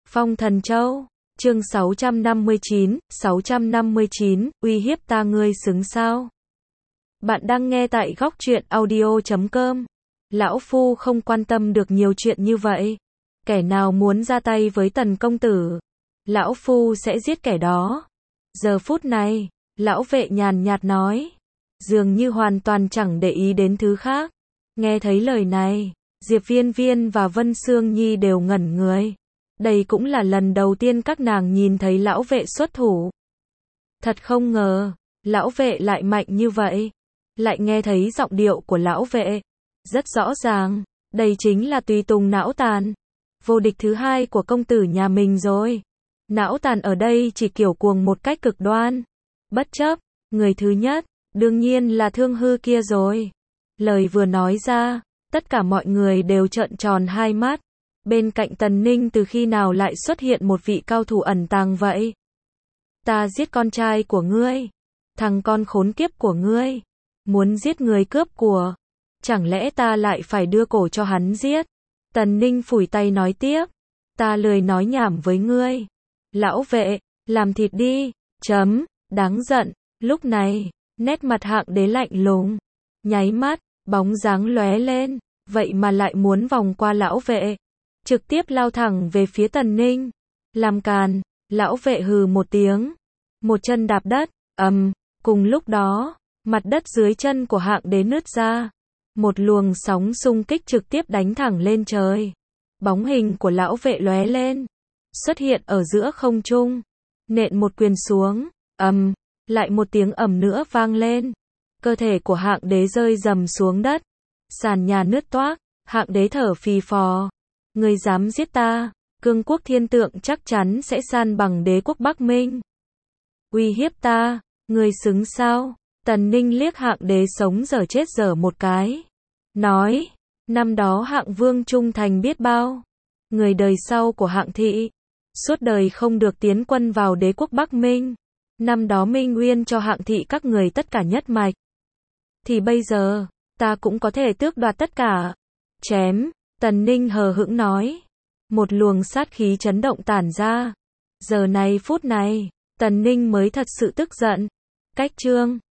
Phong Thần Châu, chương 659, uy hiếp ta ngươi xứng sao? Bạn đang nghe tại góc truyện audio.com. Lão Phu không quan tâm được nhiều chuyện như vậy. Kẻ nào muốn ra tay với Tần công tử, Lão Phu sẽ giết kẻ đó. Giờ phút này, lão vệ nhàn nhạt nói, dường như hoàn toàn chẳng để ý đến thứ khác. Nghe thấy lời này, Diệp Viên Viên và Vân Sương Nhi đều ngẩn người. Đây cũng là lần đầu tiên các nàng nhìn thấy lão vệ xuất thủ. Thật không ngờ, lão vệ lại mạnh như vậy. Lại nghe thấy giọng điệu của lão vệ. Rất rõ ràng, đây chính là tùy tùng não tàn. Vô địch thứ hai của công tử nhà mình rồi. Não tàn ở đây chỉ kiểu cuồng một cách cực đoan. Bất chấp, người thứ nhất, đương nhiên là Thương Hư kia rồi. Lời vừa nói ra, tất cả mọi người đều trợn tròn hai mắt. Bên cạnh Tần Ninh từ khi nào lại xuất hiện một vị cao thủ ẩn tàng vậy? Ta giết con trai của ngươi, thằng con khốn kiếp của ngươi, muốn giết người cướp của, chẳng lẽ ta lại phải đưa cổ cho hắn giết? Tần Ninh phủi tay nói tiếp, ta lười nói nhảm với ngươi. Lão vệ, làm thịt đi, đáng giận. Lúc này, nét mặt Hạng Đế lạnh lùng, nháy mắt, bóng dáng lóe lên, vậy mà lại muốn vòng qua lão vệ, trực tiếp lao thẳng về phía Tần Ninh. Làm càn, lão vệ hừ một tiếng, một chân đạp đất, cùng lúc đó, mặt đất dưới chân của Hạng Đế nứt ra, một luồng sóng xung kích trực tiếp đánh thẳng lên trời. Bóng hình của lão vệ lóe lên, xuất hiện ở giữa không trung, nện một quyền xuống, lại một tiếng ầm nữa vang lên. Cơ thể của Hạng Đế rơi rầm xuống đất, sàn nhà nứt toác, Hạng Đế thở phì phò. Ngươi dám giết ta, Cương quốc Thiên Tượng chắc chắn sẽ san bằng Đế quốc Bắc Minh. Uy hiếp ta, ngươi xứng sao? Tần Ninh liếc Hạng Đế sống dở chết dở một cái, nói, năm đó Hạng Vương trung thành biết bao, người đời sau của Hạng thị, suốt đời không được tiến quân vào Đế quốc Bắc Minh. Năm đó Minh Uyên cho Hạng thị các người tất cả nhất mạch, thì bây giờ, ta cũng có thể tước đoạt tất cả. Chém, Tần Ninh hờ hững nói. Một luồng sát khí chấn động tản ra. Giờ này phút này, Tần Ninh mới thật sự tức giận. Cách chương